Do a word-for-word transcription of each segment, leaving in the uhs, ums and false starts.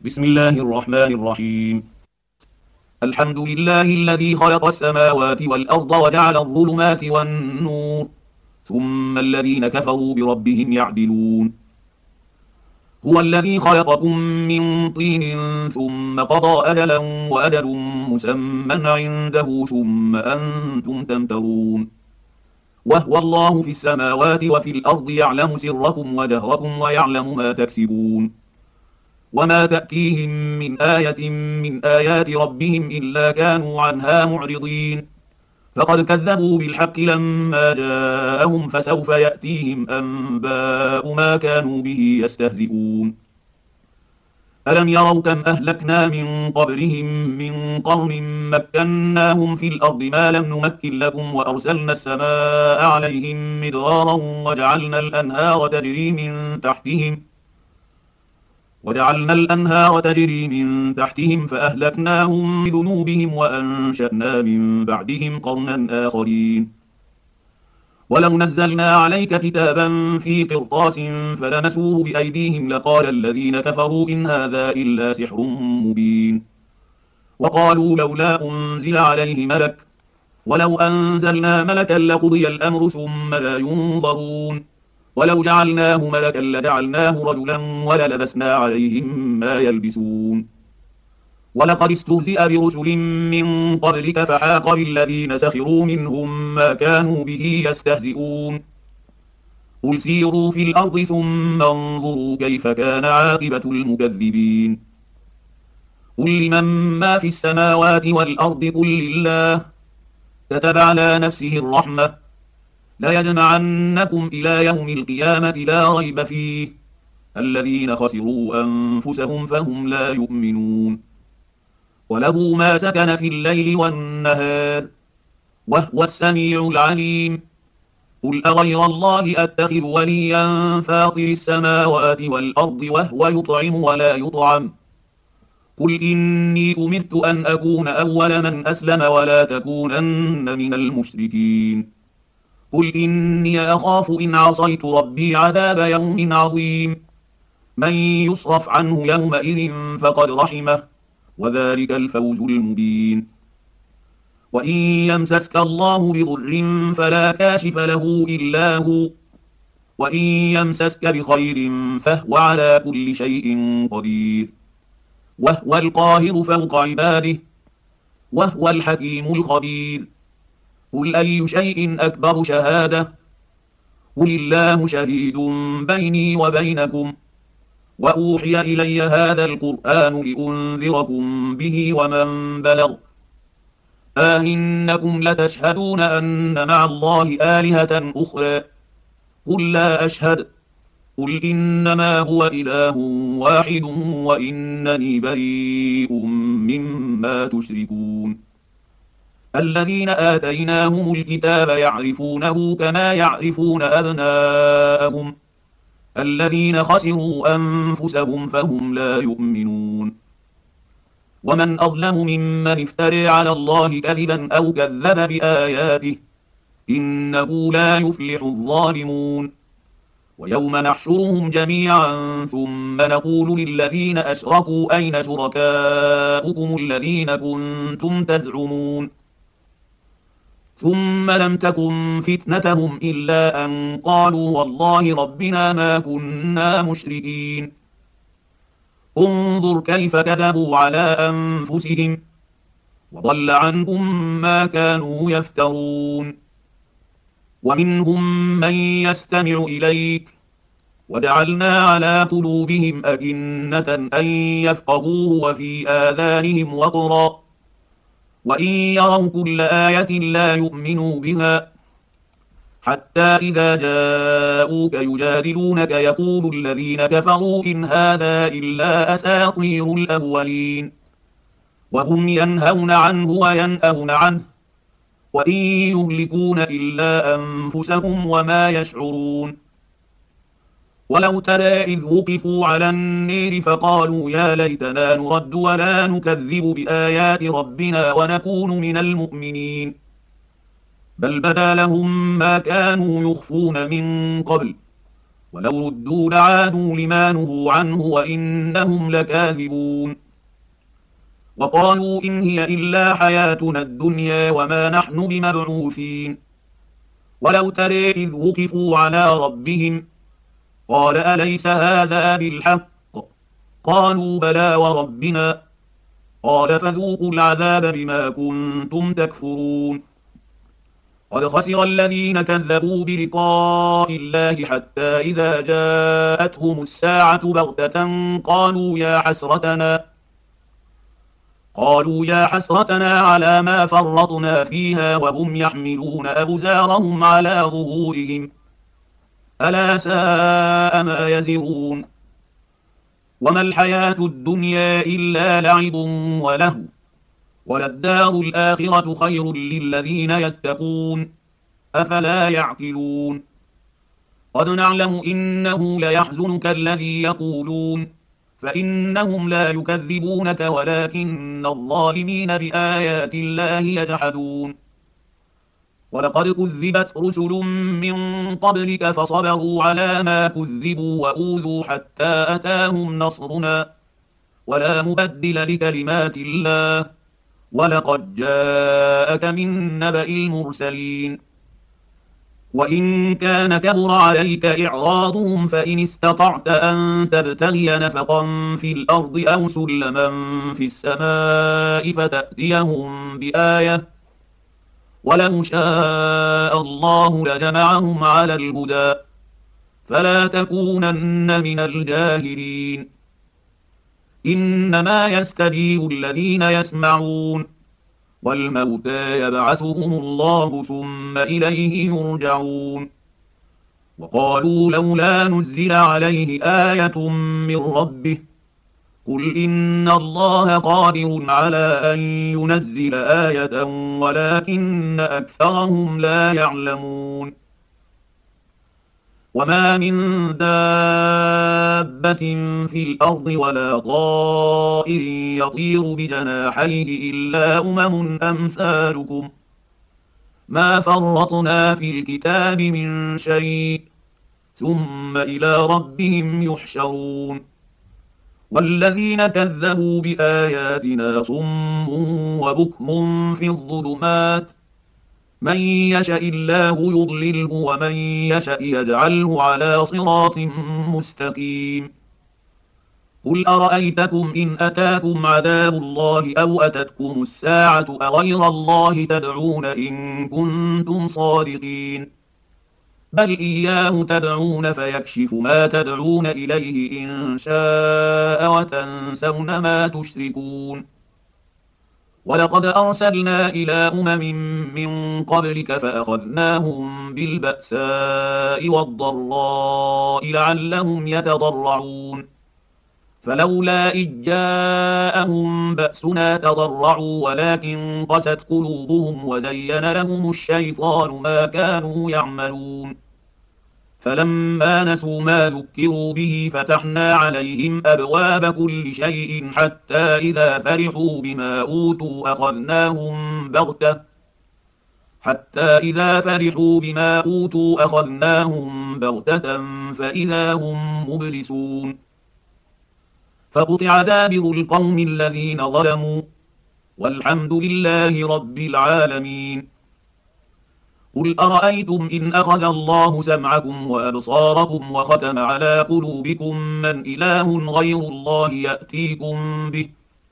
بسم الله الرحمن الرحيم. الحمد لله الذي خلق السماوات والأرض وجعل الظلمات والنور، ثم الذين كفروا بربهم يعدلون. هو الذي خلقكم من طين ثم قضى أجلا وأجل مسمى عنده ثم أنتم تمترون. وهو الله في السماوات وفي الأرض يعلم سركم وجهركم ويعلم ما تكسبون. وما تأتيهم من آية من آيات ربهم إلا كانوا عنها معرضين. فقد كذبوا بالحق لما جاءهم فسوف يأتيهم أنباء ما كانوا به يستهزئون. ألم يروا كم أهلكنا من قبلهم من قرن مكناهم في الأرض ما لم نمكن لكم وأرسلنا السماء عليهم مدرارا وجعلنا الأنهار تجري من تحتهم وجعلنا الأنهار تجري من تحتهم فأهلكناهم بذنوبهم وأنشأنا من بعدهم قرنا آخرين. ولو نزلنا عليك كتابا في قرطاس فلمسوه بأيديهم لقال الذين كفروا إن هذا إلا سحر مبين. وقالوا لولا أنزل عليه ملك ولو أنزلنا ملكا لقضي الأمر ثم لا ينظرون. ولو جعلناه ملكا لجعلناه رجلا وللبسنا عليهم ما يلبسون. ولقد استهزئ برسل من قبلك فحاق بالذين سخروا منهم ما كانوا به يستهزئون. قل سيروا في الأرض ثم انظروا كيف كان عاقبة المكذبين. قل لمن ما في السماوات والأرض قل لله كتب على نفسه الرحمة ليجمعنكم إلى يوم القيامة لا ريب فيه الذين خسروا أنفسهم فهم لا يؤمنون. وله ما سكن في الليل والنهار وهو السميع العليم. قل أغير الله أتخذ وليا فاطر السماوات والأرض وهو يطعم ولا يطعم. قل إني أمرت أن أكون أول من أسلم ولا تكونن من المشركين. قل إني أخاف إن عصيت ربي عذاب يوم عظيم. من يصرف عنه يومئذ فقد رحمه وذلك الفوز المبين. وإن يمسسك الله بضر فلا كاشف له إلا هو وإن يمسسك بخير فهو على كل شيء قدير. وهو القاهر فوق عباده وهو الحكيم الخبير. قل أي شيء أكبر شهادة قل الله شهيد بيني وبينكم وأوحي إلي هذا القرآن لأنذركم به ومن بلغ آئنكم لتشهدون أن مع الله آلهة أخرى قل لا أشهد قل إنما هو إله واحد وإنني بريء مما تشركون. الذين آتيناهم الكتاب يعرفونه كما يعرفون أبناءهم الذين خسروا أنفسهم فهم لا يؤمنون. ومن أظلم ممن افترى على الله كذبا أو كذب بآياته إنه لا يفلح الظالمون. ويوم نحشرهم جميعا ثم نقول للذين أشركوا أين شركاؤكم الذين كنتم تزعمون ثم لم تكن فتنتهم إلا أن قالوا والله ربنا ما كنا مشركين. انظر كيف كذبوا على أنفسهم وضل عنهم ما كانوا يفترون. ومنهم من يستمع إليك وجعلنا على قلوبهم أكنة أن يفقهوه وفي آذانهم وقرا وإن يروا كل آية لا يؤمنوا بها حتى إذا جاءوك يجادلونك يقول الذين كفروا إن هذا إلا أساطير الأولين وهم ينهون عنه وينأون عنه وإن يهلكون إلا أنفسهم وما يشعرون. ولو ترى إذ وقفوا على النير فقالوا يا ليتنا نرد ولا نكذب بآيات ربنا ونكون من المؤمنين بل بدا لهم ما كانوا يخفون من قبل ولو ردوا لعادوا لما نهوا عنه وإنهم لكاذبون. وقالوا إن هي إلا حياتنا الدنيا وما نحن بمبعوثين. ولو ترى إذ وقفوا على ربهم قال أليس هذا بالحق؟ قالوا بلى وربنا. قال فذوقوا العذاب بما كنتم تكفرون. قد خسر الذين كذبوا بلقاء الله حتى إذا جاءتهم الساعة بغتة قالوا يا حسرتنا قالوا يا حسرتنا على ما فرطنا فيها وهم يحملون أوزارهم على ظهورهم ألا ساء ما يزرون. وما الحياة الدنيا إلا لعب ولهو وللدار الآخرة خير للذين يتقون أفلا يعقلون. قد نعلم إنه ليحزنك الذي يقولون فإنهم لا يكذبونك ولكن الظالمين بآيات الله يجحدون. ولقد كذبت رسل من قبلك فصبروا على ما كذبوا وأوذوا حتى أتاهم نصرنا ولا مبدل لكلمات الله ولقد جاءك من نبأ المرسلين. وإن كان كبر عليك إعراضهم فإن استطعت أن تبتغي نفقا في الأرض أو سلما في السماء فتأتيهم بآية ولو شاء الله لجمعهم على الهدى فلا تكونن من الجاهلين. إنما يستجيب الذين يسمعون والموتى يبعثهم الله ثم إليه يرجعون. وقالوا لولا نزل عليه آية من ربه قل إن الله قادر على أن ينزل آية ولكن أكثرهم لا يعلمون. وما من دابة في الأرض ولا طائر يطير بجناحيه إلا أمم أمثالكم ما فرطنا في الكتاب من شيء ثم إلى ربهم يحشرون. والذين كذبوا بآياتنا صم وبكم في الظلمات من يشاء الله يضلله ومن يشاء يجعله على صراط مستقيم. قل أرأيتكم إن أتاكم عذاب الله أو أتتكم الساعة أغير الله تدعون إن كنتم صادقين بل إياه تدعون فيكشف ما تدعون إليه إن شاء وتنسون ما تشركون. ولقد أرسلنا إلى أمم من قبلك فأخذناهم بالبأساء والضراء لعلهم يتضرعون فلولا إذ جاءهم بأسنا تضرعوا ولكن قست قلوبهم وزين لهم الشيطان ما كانوا يعملون فلما نسوا ما ذكروا به فتحنا عليهم أبواب كل شيء حتى إذا فرحوا بما أوتوا أخذناهم بغتة حتى إذا فرحوا بما أوتوا أخذناهم بغتة فإذا هم مبلسون فقطع دابر القوم الذين ظلموا والحمد لله رب العالمين. قل أرأيتم إن أخذ الله سمعكم وأبصاركم وختم على قلوبكم من إله غير الله يأتيكم به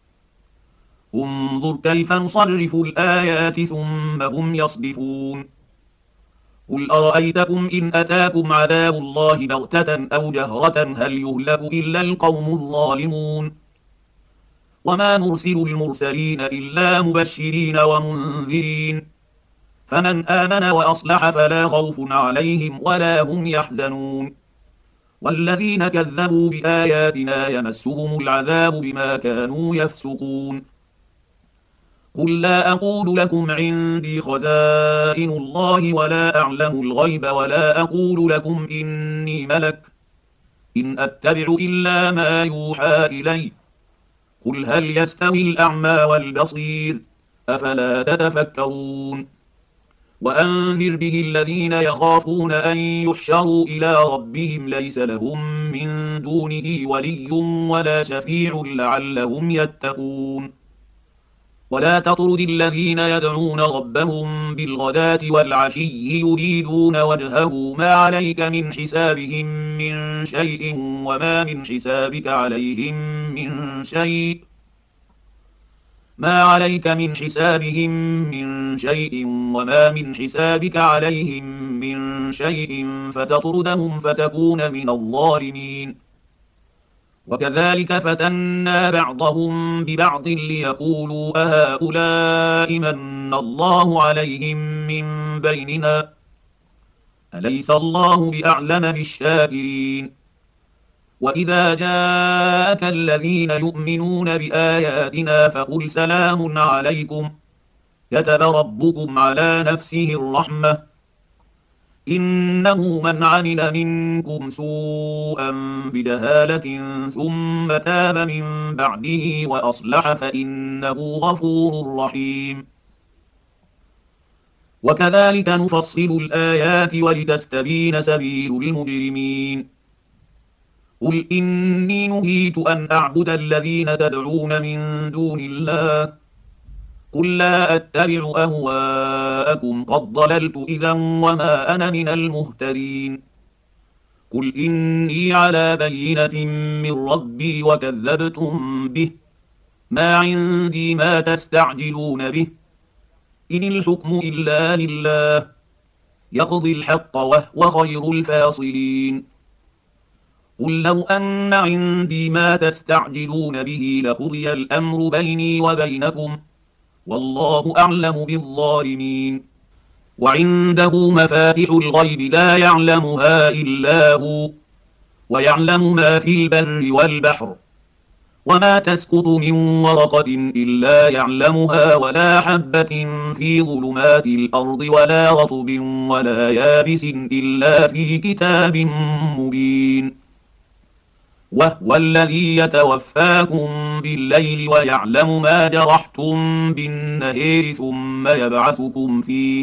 انظر كيف نصرف الآيات ثم هم يصدفون. قل أرأيتكم إن أتاكم عذاب الله بغتة أو جهرة هل يهلك إلا القوم الظالمون وما نرسل المرسلين إلا مبشرين ومنذرين فمن آمن وأصلح فلا خوف عليهم ولا هم يحزنون والذين كذبوا بآياتنا يمسهم العذاب بما كانوا يفسقون. قل لا أقول لكم عندي خزائن الله ولا أعلم الغيب ولا أقول لكم إني ملك إن أتبع إلا ما يوحى إلي قل هل يستوي الأعمى والبصير أفلا تتفكرون. وأنذر به الذين يخافون أن يحشروا إلى ربهم ليس لهم من دونه ولي ولا شفيع لعلهم يتقون. ولا تطرد الذين يدعون ربهم بالغداة والعشي يريدون وجهه ما عليك من حسابهم من شيء وما من حسابك عليهم من شيء ما عليك من حسابهم من شيء وما من حسابك عليهم من شيء فتطردهم فتكون من الظالمين. وكذلك فتنا بعضهم ببعض ليقولوا أهؤلاء من الله عليهم من بيننا أليس الله بأعلم بالشاكرين. وإذا جاءك الذين يؤمنون بآياتنا فقل سلام عليكم كتب ربكم على نفسه الرحمة إنه من عمل منكم سوءا بجهالة ثم تاب من بعده وأصلح فإنه غفور رحيم. وكذلك نفصل الآيات ولتستبين سبيل المجرمين. قل إني نهيت أن أعبد الذين تدعون من دون الله قل لا أتبع أهواءكم قد ضللت إذا وما أنا من المهتدين. قل إني على بينة من ربي وكذبتم به ما عندي ما تستعجلون به إن الحكم إلا لله يقضي الحق وهو خير الفاصلين. قل لو أن عندي ما تستعجلون به لقضي الأمر بيني وبينكم والله أعلم بالظالمين. وعنده مفاتح الغيب لا يعلمها إلا هو ويعلم ما في البر والبحر وما تسقط من ورقة إلا يعلمها ولا حبة في ظلمات الأرض ولا رطب ولا يابس إلا في كتاب مبين. وهو الذي يتوفاكم بالليل ويعلم ما جرحتم بالنهار ثم يبعثكم فيه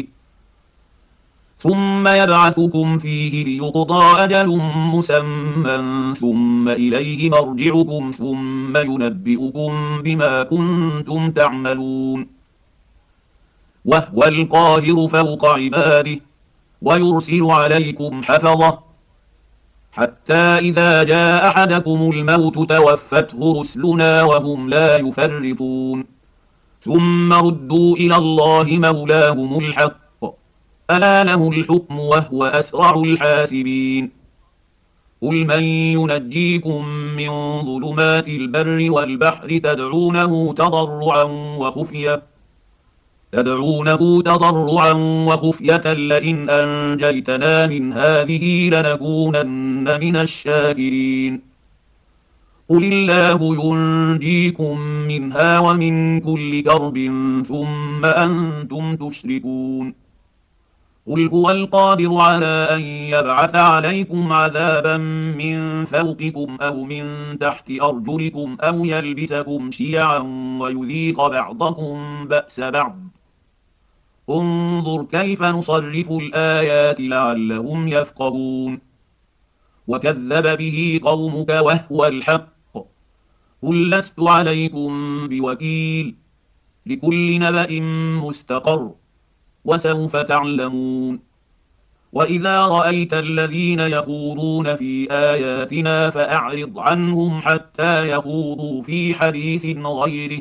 ثم يبعثكم فيه ليقضى أجل مسمى ثم إليه مرجعكم ثم ينبئكم بما كنتم تعملون. وهو القاهر فوق عباده ويرسل عليكم حفظه حتى إذا جاء أحدكم الموت توفته رسلنا وهم لا يفرطون ثم ردوا إلى الله مولاهم الحق ألا له الحكم وهو أسرع الحاسبين. قل من ينجيكم من ظلمات البر والبحر تدعونه تضرعا وخفية تدعونه تضرعا وخفية لئن أنجيتنا من هذه لنكونن من الشاكرين. قل الله ينجيكم منها ومن كل كرب ثم أنتم تشركون. قل هو القادر على أن يبعث عليكم عذابا من فوقكم أو من تحت أرجلكم أو يلبسكم شيعا ويذيق بعضكم بأس بعض انظر كيف نصرف الآيات لعلهم يفقهون. وكذب به قومك وهو الحق قل لست عليكم بوكيل لكل نبأ مستقر وسوف تعلمون. وإذا رأيت الذين يخوضون في آياتنا فأعرض عنهم حتى يخوضوا في حديث غيره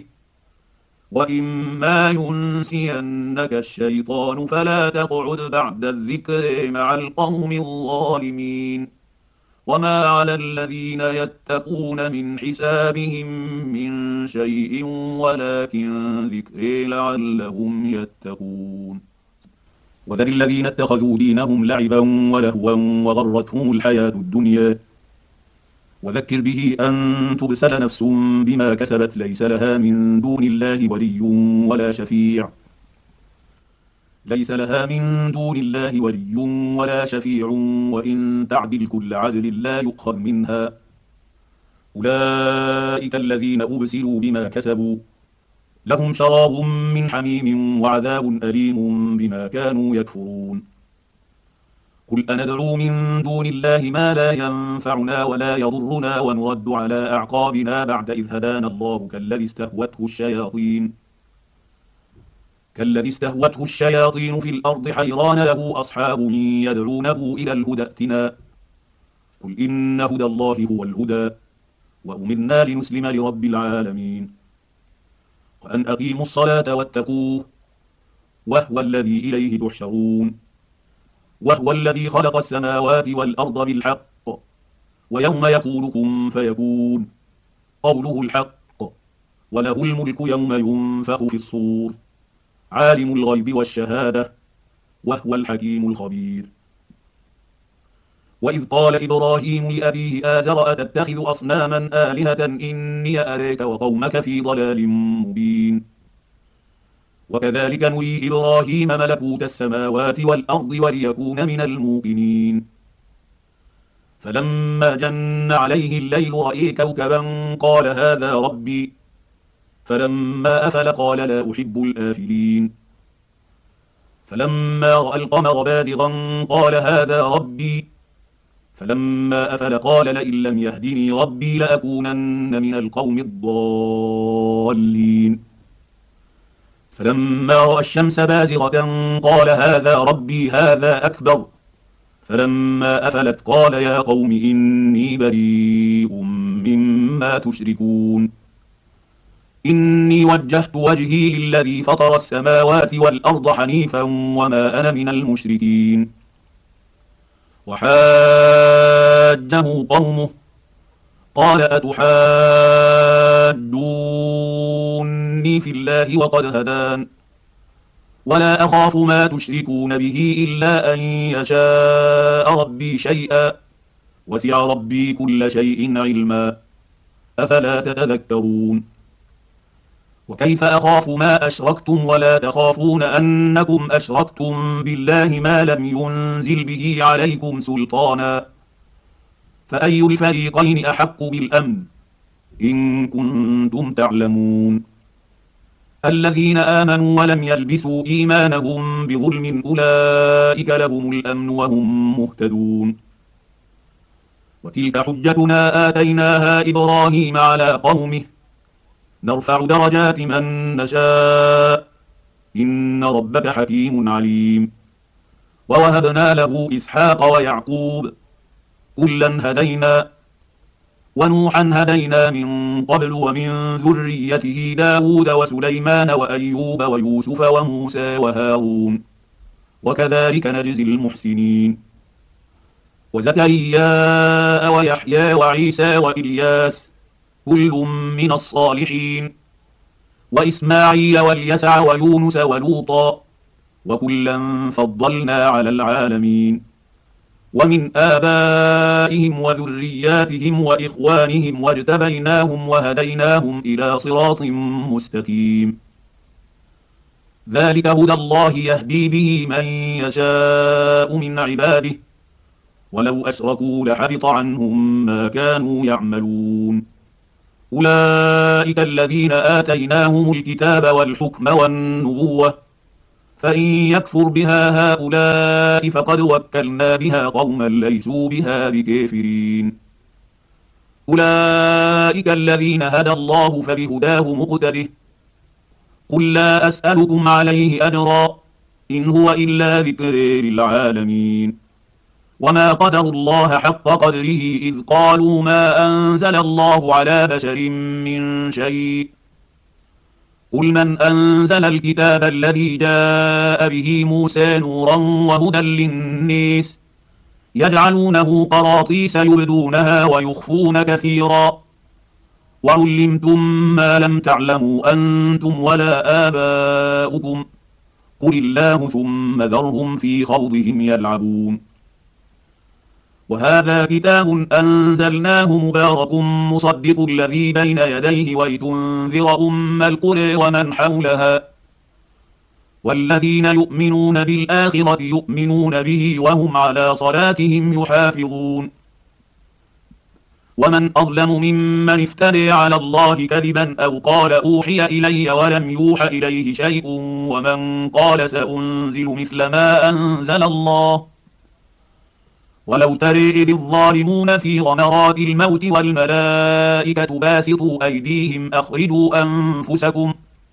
وإما ينسينك الشيطان فلا تقعد بعد الذكر مع القوم الظالمين. وما على الذين يتقون من حسابهم من شيء ولكن ذكر لعلهم يتقون. وذر الذين اتخذوا دينهم لعبا ولهوا وغرتهم الحياة الدنيا وذكر به أن تبسل نفس بما كسبت ليس لها من دون الله ولي ولا شفيع ليس لها من دون الله ولي ولا شفيع وإن تعدل كل عدل لا يؤخذ منها أولئك الذين أبسلوا بما كسبوا لهم شراب من حميم وعذاب أليم بما كانوا يكفرون قل أندعو من دون الله ما لا ينفعنا ولا يضرنا ونرد على أعقابنا بعد إذ هدانا الله كالذي استهوته الشياطين كالذي استهوته الشياطين في الأرض حيران له أصحاب يدعونه إلى الهدى ائتنا قل إن هدى الله هو الهدى وأمرنا لنسلم لرب العالمين وأن أقيموا الصلاة واتقوه وهو الذي إليه تحشرون وهو الذي خلق السماوات والأرض بالحق ويوم يقول كن فيكون قوله الحق وله الملك يوم ينفخ في الصور عالم الغيب والشهادة وهو الحكيم الخبير وإذ قال إبراهيم لأبيه آزر أتتخذ أصناما آلهة إني أريك وقومك في ضلال مبين وكذلك نري إبراهيم ملكوت السماوات والأرض وليكون من الموقنين فلما جن عليه الليل رأى كوكبا قال هذا ربي فلما أفل قال لا أحب الآفلين فلما رأى القمر بازغا قال هذا ربي فلما أفل قال لئن لم يهدني ربي لأكونن من القوم الضالين فلما رأى الشمس بازغة قال هذا ربي هذا أكبر فلما أفلت قال يا قوم إني بريء مما تشركون إني وجهت وجهي للذي فطر السماوات والأرض حنيفا وما أنا من المشركين وحاجه قومه قال أتحاجوني في الله وقد هدان ولا أخاف ما تشركون به إلا أن يشاء ربي شيئا وسع ربي كل شيء علما أفلا تتذكرون وكيف أخاف ما أشركتم ولا تخافون أنكم أشركتم بالله ما لم ينزل به عليكم سلطانا فأي الفريقين أحق بالأمن إن كنتم تعلمون الذين آمنوا ولم يلبسوا إيمانهم بظلم أولئك لهم الأمن وهم مهتدون وتلك حجتنا آتيناها إبراهيم على قومه نرفع درجات من نشاء إن ربك حكيم عليم ووهبنا له إسحاق ويعقوب كلا هدينا ونوحا هدينا من قبل ومن ذريته داود وسليمان وأيوب ويوسف وموسى وهارون وكذلك نجزي المحسنين وزكريا ويحيى وعيسى وإلياس كل من الصالحين وإسماعيل واليسع ويونس ولوطا وكلا فضلنا على العالمين ومن آبائهم وذرياتهم وإخوانهم واجتبيناهم وهديناهم إلى صراط مستقيم ذلك هدى الله يهدي به من يشاء من عباده ولو أشركوا لحبط عنهم ما كانوا يعملون أولئك الذين آتيناهم الكتاب والحكم والنبوة فإن يكفر بها هؤلاء فقد وكلنا بها قوما ليسوا بها بكافرين أولئك الذين هدى الله فبهداه مقتده قل لا أسألكم عليه أجرا إن هو إلا ذكر للعالمين وما قدروا الله حق قدره إذ قالوا ما أنزل الله على بشر من شيء قل من أنزل الكتاب الذي جاء به موسى نورا وهدى للناس يجعلونه قراطيس يبدونها ويخفون كثيرا وعلمتم ما لم تعلموا أنتم ولا آباؤكم قل الله ثم ذرهم في خوضهم يلعبون وهذا كتاب أنزلناه مبارك مصدق الذي بين يديه ولتنذر أم القرى ومن حولها والذين يؤمنون بالآخرة يؤمنون به وهم على صلاتهم يحافظون ومن أظلم ممن افترى على الله كذبا أو قال أوحي إلي ولم يوحى إليه شيء ومن قال سأنزل مثل ما أنزل الله. ولو ترى إذ الظالمون في غمرات الموت والملائكة باسطوا أيديهم أخرجوا أنفسكم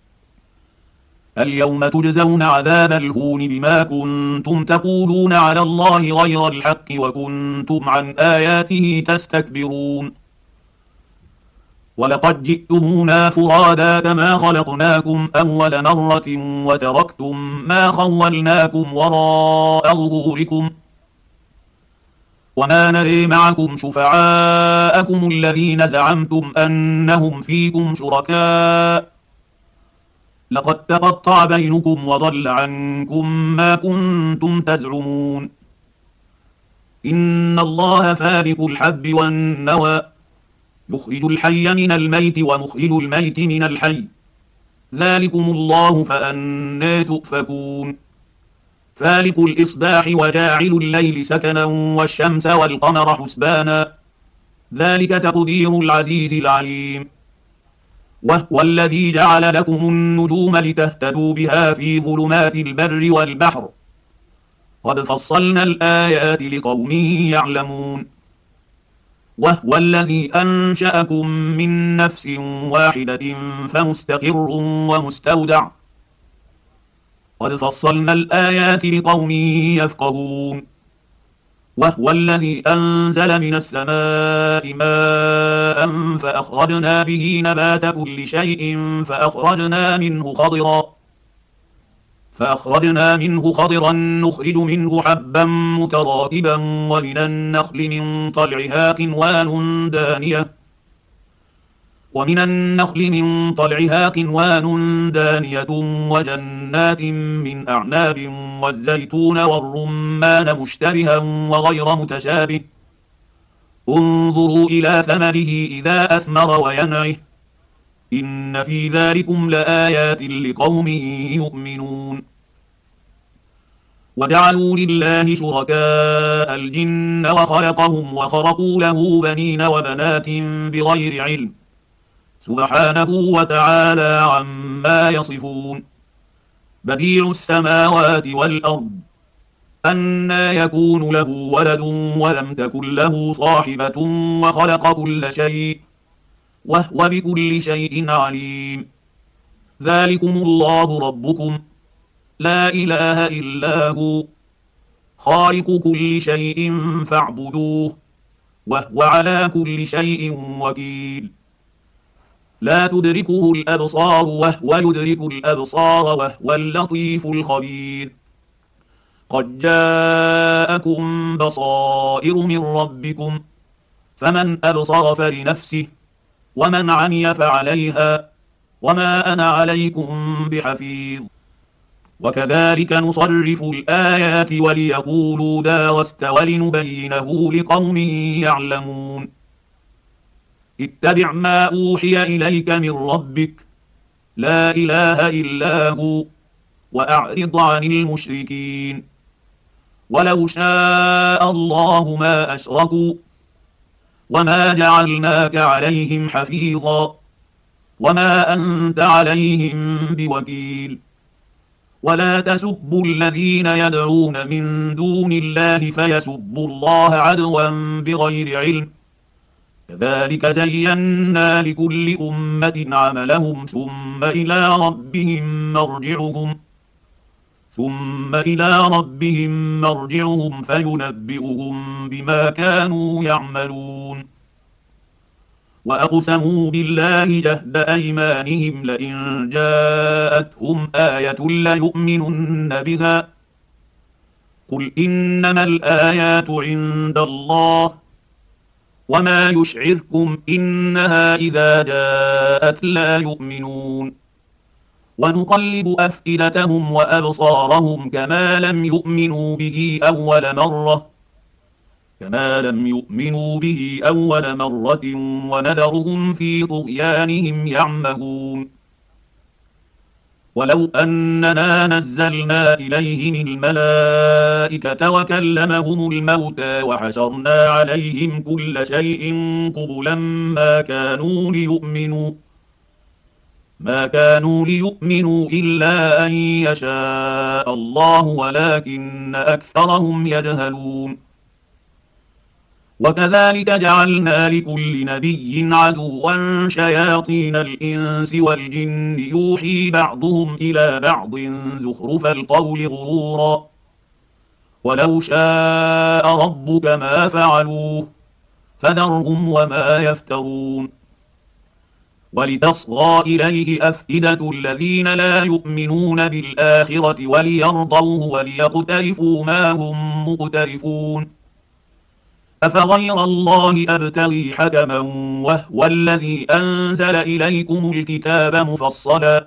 اليوم تجزون عذاب الهون بما كنتم تقولون على الله غير الحق وكنتم عن آياته تستكبرون. ولقد جئتمونا فرادا كما خلقناكم أول مرة وتركتم ما خولناكم وراء ظهوركم وما نري معكم شفعاءكم الذين زعمتم أنهم فيكم شركاء لقد تقطع بينكم وضل عنكم ما كنتم تزعمون. إن الله فالق الحب والنوى يخرج الحي من الميت ومخرج الميت من الحي ذلكم الله فأنى تؤفكون. فالق الإصباح وجاعل الليل سكنا والشمس والقمر حسبانا ذلك تقدير العزيز العليم. وهو الذي جعل لكم النجوم لتهتدوا بها في ظلمات البر والبحر قد فصلنا الآيات لقوم يعلمون. وهو الذي أنشأكم من نفس واحدة فمستقر ومستودع قد فصلنا الآيات لقوم يفقهون. وهو الذي أنزل من السماء ماء فأخرجنا به نبات كل شيء فأخرجنا منه خضرا فأخرجنا منه خضرا نخرج منه حبا متراكبا ومن النخل من طلعها قنوان دانية ومن النخل من طلعها قنوان دانية وجنات من أعناب والزيتون والرمان مشتبها وغير متشابه انظروا إلى ثمره إذا أثمر وينعه إن في ذلكم لآيات لقوم يؤمنون. وجعلوا لله شركاء الجن وخلقهم وخرقوا له بنين وبنات بغير علم سبحانه وتعالى عما يصفون. بديع السماوات والأرض أنى يكون له ولد ولم تكن له صاحبة وخلق كل شيء وهو بكل شيء عليم. ذلكم الله ربكم لا إله إلا هو خالق كل شيء فاعبدوه وهو على كل شيء وكيل. لا تدركه الأبصار وهو يدرك الأبصار وهو اللطيف الخبير. قد جاءكم بصائر من ربكم فمن أبصر فلنفسه ومن عمي فعليها وما أنا عليكم بحفيظ. وكذلك نصرف الآيات وليقولوا درست ولنبينه لقوم يعلمون. اتبع ما أوحي إليك من ربك لا إله إلا هو وأعرض عن المشركين. ولو شاء الله ما أشركوا وما جعلناك عليهم حفيظا وما أنت عليهم بوكيل. ولا تسبوا الذين يدعون من دون الله فيسبوا الله عدوا بغير علم كذلك زينا لكل أمة عملهم ثم إلى ربهم مرجعهم ثم إلى ربهم مرجعهم فينبئهم بما كانوا يعملون. وأقسموا بالله جهد أيمانهم لئن جاءتهم آية ليؤمنن بها قل إنما الآيات عند الله وما يشعركم إنها إذا جاءت لا يؤمنون. ونقلب أفئدتهم وأبصارهم كما لم يؤمنوا به أول مرة كما لم يؤمنوا به أول مرة ونذرهم في طغيانهم يعمهون. ولو أننا نزلنا إليهم الملائكة وكلمهم الموتى وحشرنا عليهم كل شيء قبلا ما كانوا ليؤمنوا ما كانوا ليؤمنوا إلا أن يشاء الله ولكن أكثرهم يجهلون. وكذلك جعلنا لكل نبي عدوا شياطين الإنس والجن يوحي بعضهم إلى بعض زخرف القول غرورا ولو شاء ربك ما فعلوه فذرهم وما يفترون. ولتصغى إليه أفئدة الذين لا يؤمنون بالآخرة وليرضوه وليقترفوا ما هم مقترفون. أفغير الله أبتغي حكما وهو الذي أنزل إليكم الكتاب مفصلا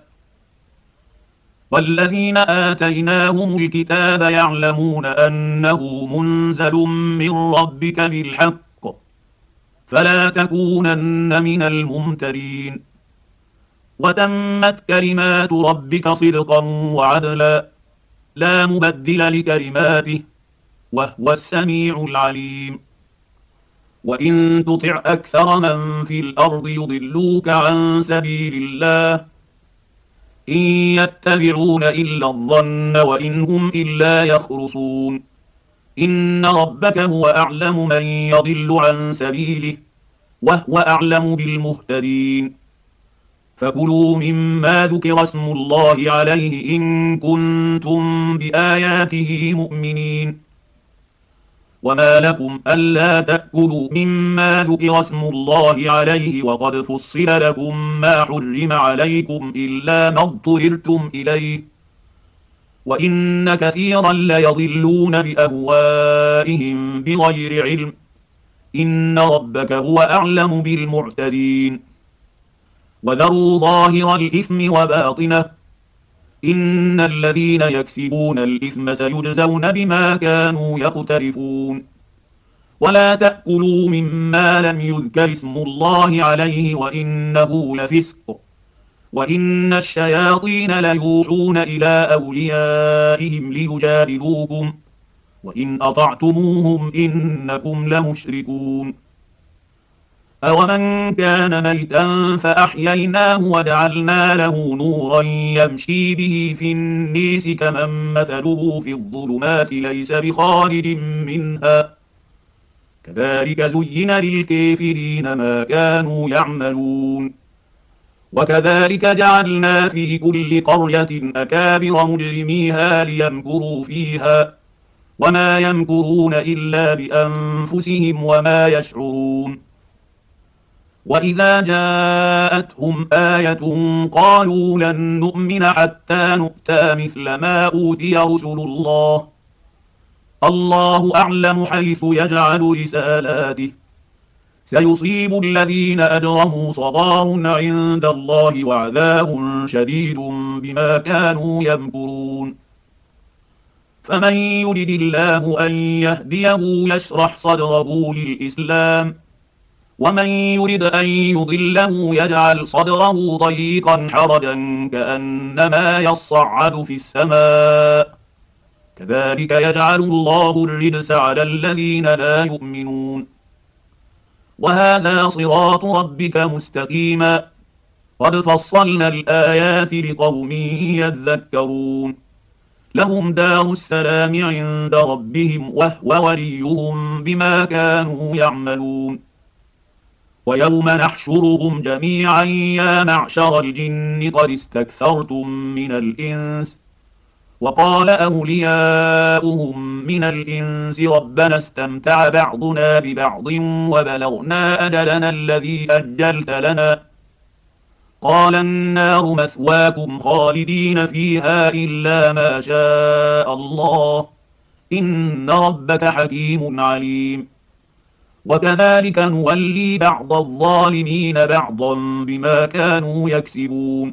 والذين آتيناهم الكتاب يعلمون أنه منزل من ربك بالحق فلا تكونن من الممترين. وتمت كلمات ربك صدقا وعدلا لا مبدل لكلماته وهو السميع العليم. وإن تطع أكثر من في الأرض يضلوك عن سبيل الله إن يتبعون إلا الظن وإن هم إلا يخرصون. إن ربك هو أعلم من يضل عن سبيله وهو أعلم بالمهتدين. فكلوا مما ذكر اسم الله عليه إن كنتم بآياته مؤمنين. وما لكم ألا تأكلوا مما ذكر اسم الله عليه وقد فصل لكم ما حرم عليكم إلا ما اضطررتم إليه وإن كثيرا ليضلون بأهوائهم بغير علم إن ربك هو أعلم بالمعتدين. وذروا ظاهر الإثم وباطنه إن الذين يكسبون الإثم سيجزون بما كانوا يقترفون. ولا تأكلوا مما لم يذكر اسم الله عليه وإنه لفسق وإن الشياطين ليوحون إلى أوليائهم ليجادلوكم وإن أطعتموهم إنكم لمشركون. أومن كان ميتا فأحييناه وجعلنا له نورا يمشي به في النيس كمن مثله في الظلمات ليس بخارج منها كذلك زين للكافرين ما كانوا يعملون. وكذلك جعلنا في كل قرية أكابر مجرميها ليمكروا فيها وما يمكرون إلا بأنفسهم وما يشعرون. وإذا جاءتهم آية قالوا لن نؤمن حتى نؤتى مثل ما أوتي رسل الله الله أعلم حيث يجعل رسالاته سيصيب الذين أجرموا صغار عند الله وعذاب شديد بما كانوا يمكرون. فمن يرد الله أن يهديه يشرح صدره للإسلام ومن يرد أن يضله يجعل صدره ضيقا حرجا كأنما يصعد في السماء كذلك يجعل الله الرجس على الذين لا يؤمنون. وهذا صراط ربك مستقيما قد فصلنا الآيات لقوم يذكرون. لهم دار السلام عند ربهم وهو وليهم بما كانوا يعملون. ويوم نحشرهم جميعا يا معشر الجن قد استكثرتم من الإنس وقال أولياؤهم من الإنس ربنا استمتع بعضنا ببعض وبلغنا أجلنا الذي أجلت لنا قال النار مثواكم خالدين فيها إلا ما شاء الله إن ربك حكيم عليم. وكذلك نولي بعض الظالمين بعضا بما كانوا يكسبون.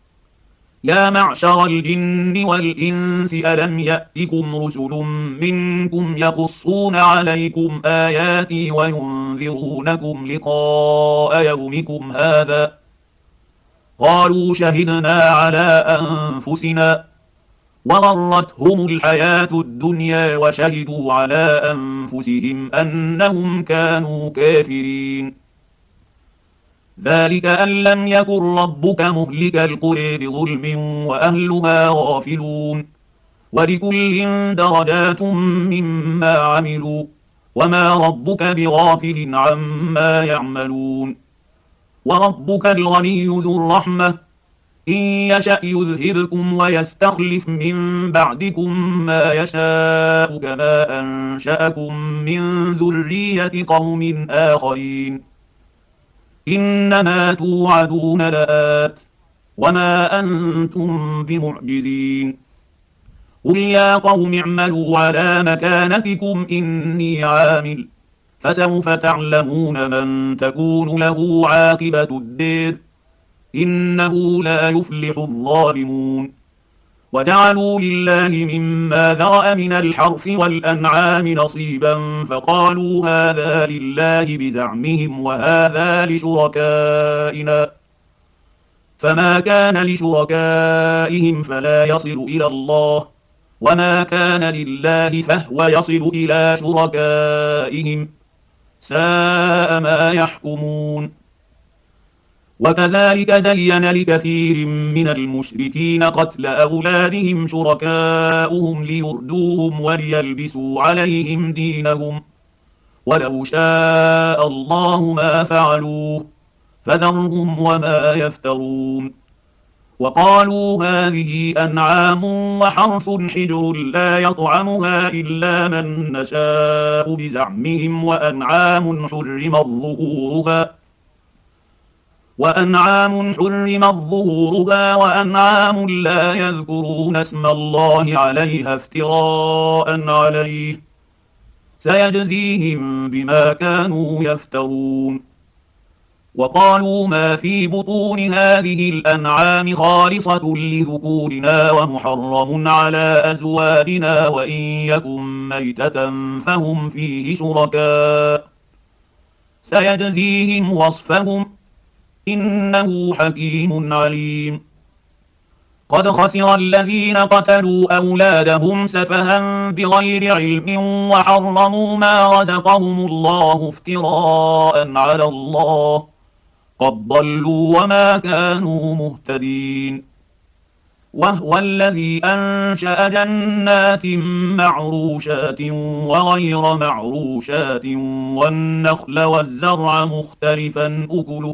يا معشر الجن والإنس ألم يأتكم رسل منكم يقصون عليكم آياتي وينذرونكم لقاء يومكم هذا قالوا شهدنا على أنفسنا وغرتهم الحياة الدنيا وشهدوا على أنفسهم أنهم كانوا كافرين. ذلك أن لم يكن ربك مهلك القرى بظلم وأهلها غافلون، ولكل درجات مما عملوا وما ربك بغافل عما يعملون. وربك الغني ذو الرحمة إن يشأ يذهبكم ويستخلف من بعدكم ما يشاء كما أنشأكم من ذرية قوم آخرين. إنما توعدون لآت وما أنتم بمعجزين. قل يا قوم اعملوا على مكانتكم إني عامل فسوف تعلمون من تكون له عاقبة الدير إنه لا يفلح الظالمون. وجعلوا لله مما ذرأ من الحرث والأنعام نصيبا فقالوا هذا لله بزعمهم وهذا لشركائنا، فما كان لشركائهم فلا يصل إلى الله وما كان لله فهو يصل إلى شركائهم، ساء ما يحكمون. وكذلك زين لكثير من المشركين قتل أولادهم شركاؤهم ليردوهم وليلبسوا عليهم دينهم، ولو شاء الله ما فعلوه فذرهم وما يفترون. وقالوا هذه أنعام وحرث حجر لا يطعمها إلا من نشاء بزعمهم وأنعام حرمت ظهورها وأنعام حرمت ظهورها وأنعام لا يذكرون اسم الله عليها افتراء عليه سيجزيهم بما كانوا يفترون. وقالوا ما في بطون هذه الأنعام خالصة لذكورنا ومحرم على أزواجنا وإن يكن ميتة فهم فيه شركاء سيجزيهم وصفهم إنه حكيم عليم. قد خسر الذين قتلوا أولادهم سفها بغير علم وحرموا ما رزقهم الله افتراء على الله قد ضلوا وما كانوا مهتدين. وهو الذي أنشأ جنات معروشات وغير معروشات والنخل والزرع مختلفا أكله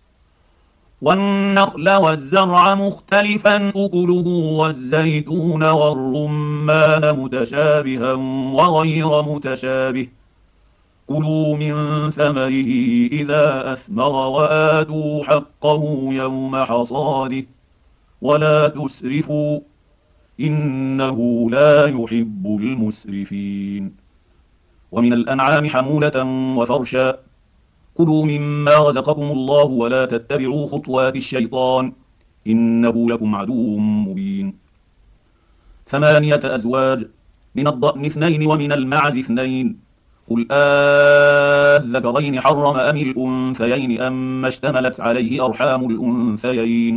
والنخل والزرع مختلفا أكله والزيتون والرمان متشابها وغير متشابه كلوا من ثمره إذا أثمر وآتوا حقه يوم حصاده ولا تسرفوا إنه لا يحب المسرفين. ومن الأنعام حمولة وفرشا كلوا مما رزقكم الله ولا تتبعوا خطوات الشيطان إنه لكم عدو مبين. ثمانية أزواج من الضأن اثنين ومن المعز اثنين قل آذكرين حرم أم الأنثيين أم اشتملت عليه أرحام الأنثيين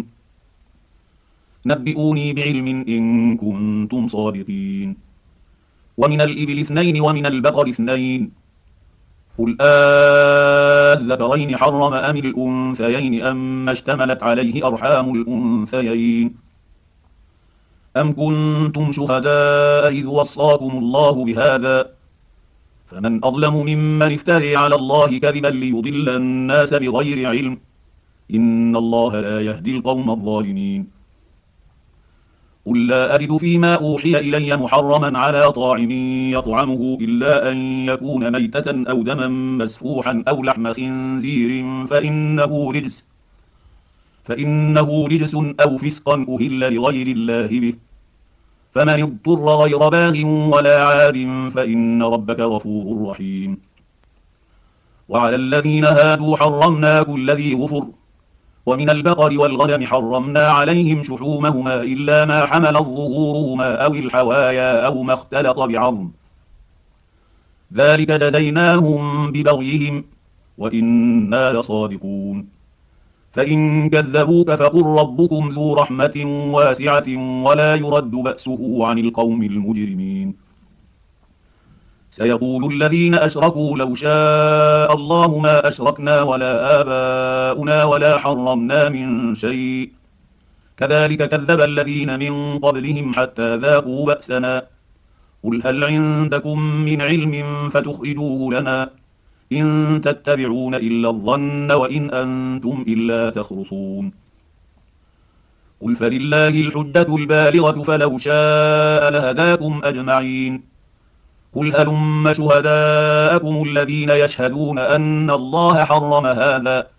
نبئوني بعلم إن كنتم صادقين. ومن الإبل اثنين ومن البقر اثنين قل آذكرين حرم أم الأنثيين أم اشتملت عليه أرحام الأنثيين أم كنتم شهداء إذ وصاكم الله بهذا فمن أظلم ممن افتري على الله كذبا ليضل الناس بغير علم إن الله لا يهدي القوم الظالمين. قل لا أجد فيما أوحي إلي محرما على طاعم يطعمه إلا أن يكون ميتة أو دما مسفوحا أو لحم خنزير فإنه رجس فإنه رجس أو فسقا أهل لغير الله به فمن اضطر غير باغ ولا عاد فإن ربك غفور رحيم. وعلى الذين هادوا حرمنا كل ذي غفر ومن البقر والغنم حرمنا عليهم شحومهما إلا ما حملت ظهورهما أو الحوايا أو ما اختلط بعظم ذلك جزيناهم ببغيهم وإنا لصادقون. فإن كذبوك فقل ربكم ذو رحمة واسعة ولا يرد بأسه عن القوم المجرمين. سيقول الذين أشركوا لو شاء الله ما أشركنا ولا آباؤنا ولا حرمنا من شيء كذلك كذب الذين من قبلهم حتى ذاقوا بأسنا. قل هل عندكم من علم فتخرجوه لنا إن تتبعون إلا الظن وإن أنتم إلا تخرصون. قل فلله الحجة البالغة فلو شاء لهداكم أجمعين. قل هلم شهداءكم الذين يشهدون أن الله حرم هذا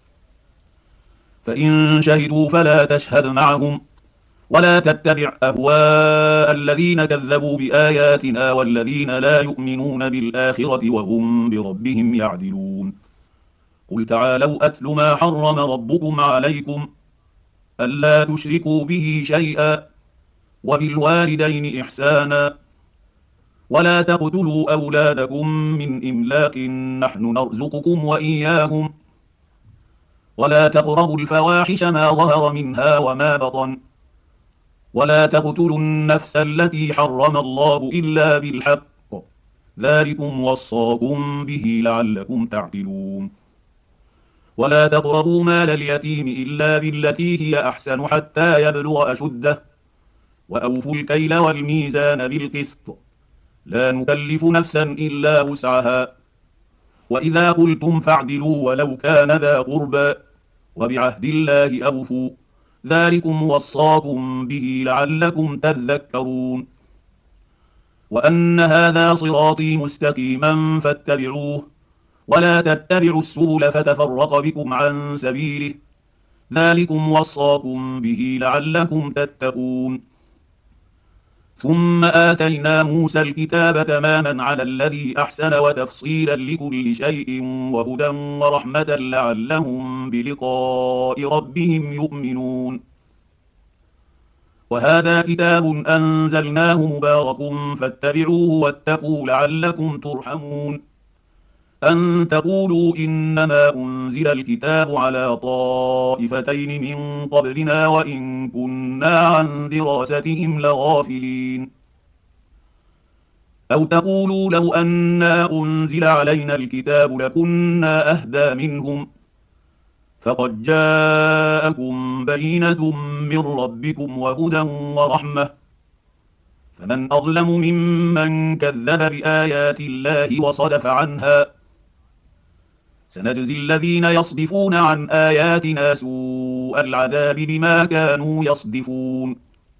فإن شهدوا فلا تشهد معهم ولا تتبع أهواء الذين كذبوا بآياتنا والذين لا يؤمنون بالآخرة وهم بربهم يعدلون. قل تعالوا أتل ما حرم ربكم عليكم ألا تشركوا به شيئا وبالوالدين إحسانا ولا تقتلوا أولادكم من إملاق نحن نرزقكم وإياهم ولا تقربوا الفواحش ما ظهر منها وما بطن ولا تقتلوا النفس التي حرم الله إلا بالحق ذلكم وصاكم به لعلكم تعقلون. ولا تقربوا مال اليتيم إلا بالتي هي أحسن حتى يبلغ أشده وأوفوا الكيل والميزان بالقسط لا نكلف نفسا إلا وسعها وإذا قلتم فاعدلوا ولو كان ذا قربى وبعهد الله أوفوا ذلكم وصاكم به لعلكم تذكرون. وأن هذا صراطي مستقيما فاتبعوه ولا تتبعوا السبل فتفرق بكم عن سبيله ذلكم وصاكم به لعلكم تتقون. ثم آتينا موسى الكتاب تماما على الذي أحسن وتفصيلا لكل شيء وهدى ورحمة لعلهم بلقاء ربهم يؤمنون. وهذا كتاب أنزلناه مبارك فاتبعوه واتقوا لعلكم ترحمون. أن تقولوا إنما أنزل الكتاب على طائفتين من قبلنا وإن كنا عن دراستهم لغافلين. أو تقولوا لو أنا أنزل علينا الكتاب لكنا أهدى منهم فقد جاءكم بينة من ربكم وهدى ورحمة فمن أظلم ممن كذب بآيات الله وصدف عنها سنجزي الذين يصدفون عن آياتنا سوء العذاب بما كانوا يصدفون.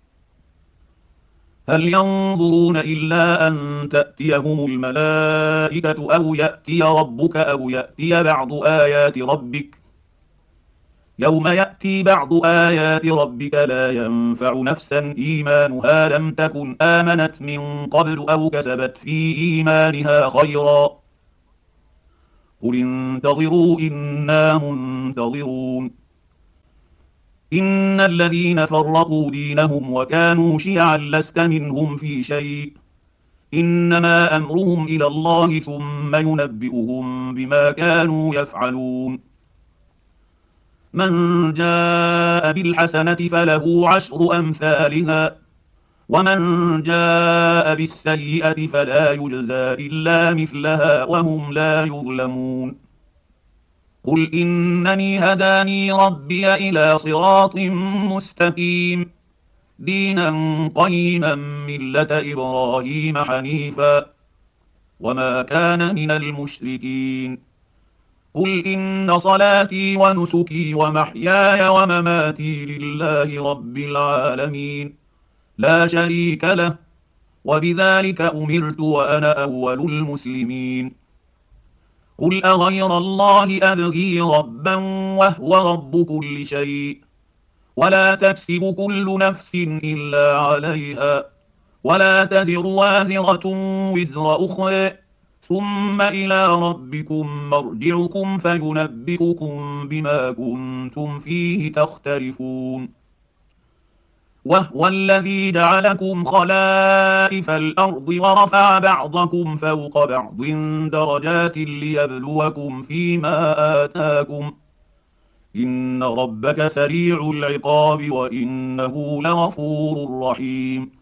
هل ينظرون إلا أن تأتيهم الملائكة أو يأتي ربك أو يأتي بعض آيات ربك يوم يأتي بعض آيات ربك لا ينفع نفسا إيمانها لم تكن آمنت من قبل أو كسبت في إيمانها خيرا قل انتظروا إنا منتظرون. إن الذين فرقوا دينهم وكانوا شيعا لست منهم في شيء إنما أمرهم إلى الله ثم ينبئهم بما كانوا يفعلون. من جاء بالحسنة فله عشر أمثالها ومن جاء بالسيئة فلا يجزى إلا مثلها وهم لا يظلمون. قل إنني هداني ربي إلى صراط مستقيم دينا قيما ملة إبراهيم حنيفا وما كان من المشركين. قل إن صلاتي ونسكي ومحياي ومماتي لله رب العالمين لا شريك له وبذلك أمرت وأنا أول المسلمين. قل أغير الله أبغي ربا وهو رب كل شيء ولا تكسب كل نفس إلا عليها ولا تزر وازرة وزر أخرى ثم إلى ربكم مرجعكم فينبئكم بما كنتم فيه تختلفون. وهو الذي جعلكم خلائف الأرض ورفع بعضكم فوق بعض درجات ليبلوكم فيما آتاكم إن ربك سريع العقاب وإنه لغفور رحيم.